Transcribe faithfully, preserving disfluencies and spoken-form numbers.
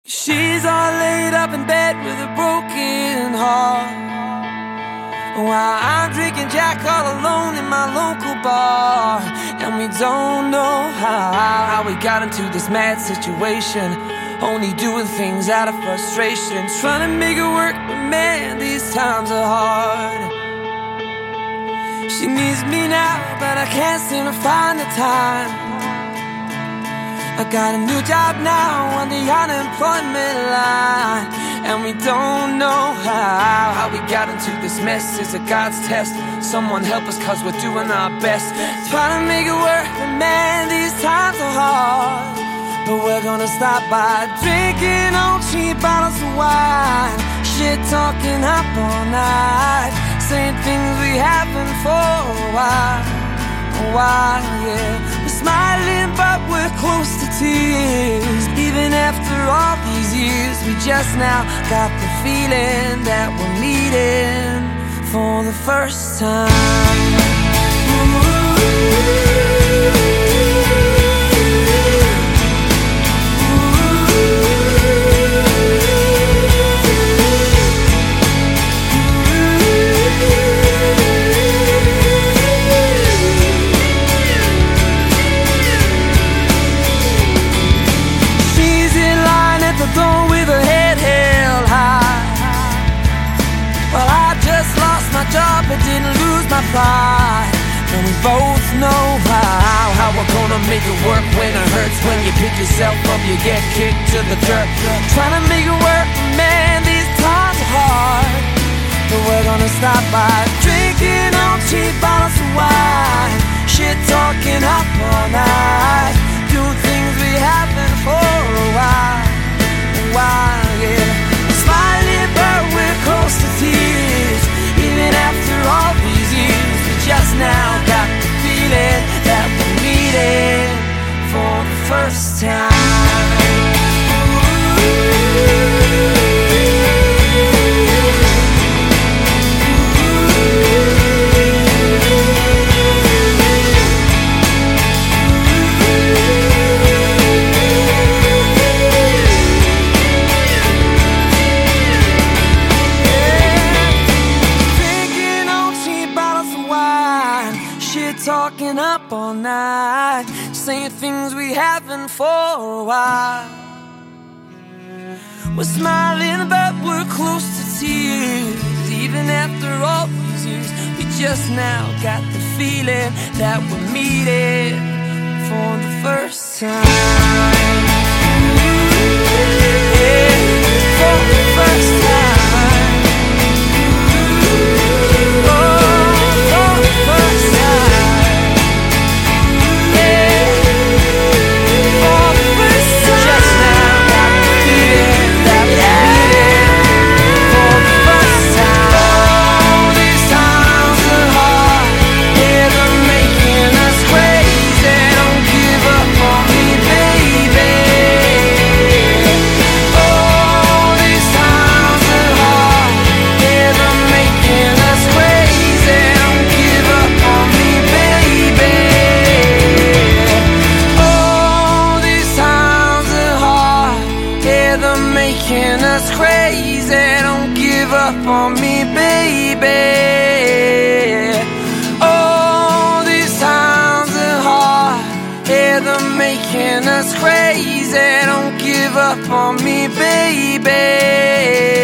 She's all laid up in bed with a broken heart, while I'm drinking Jack all alone in my local bar. And we don't know how, how we got into this mad situation, only doing things out of frustration, trying to make it work, but man, these times are hard. She needs me now, but I can't seem to find the time. I got a new job now on the unemployment line, and we don't know how, how we got into this mess. Is it God's test? Someone help us, cause we're doing our best, trying to make it work, but man, these times are hard. But we're gonna stop by drinking on cheap bottles of wine, shit talking up all night, saying things we haven't for a while, a while, yeah. We're smiling but we're close to tears, even after all these years. We just now got the feeling that we're meeting for the first time. Ooh. With her head held high, well, I just lost my job but didn't lose my pride. And we both know how, how we're gonna make it work when it hurts. When you pick yourself up, you get kicked to the dirt. Trying to make it work, man, these times are hard. But we're gonna stop by drinking on cheap bottles of wine, shit talking up all night, doing things we haven't for a while. While, yeah. Smiling but we're close to tears, even after all these years. We just now got the feeling that we're meeting for the first time. Ooh. Talking up all night, saying things we haven't for a while. We're smiling but we're close to tears, even after all these years. We just now got the feeling that we're meeting for the first time. Yeah, for the first time. Making us crazy, don't give up on me, baby. Oh, these times are hard, yeah, they're making us crazy, don't give up on me, baby.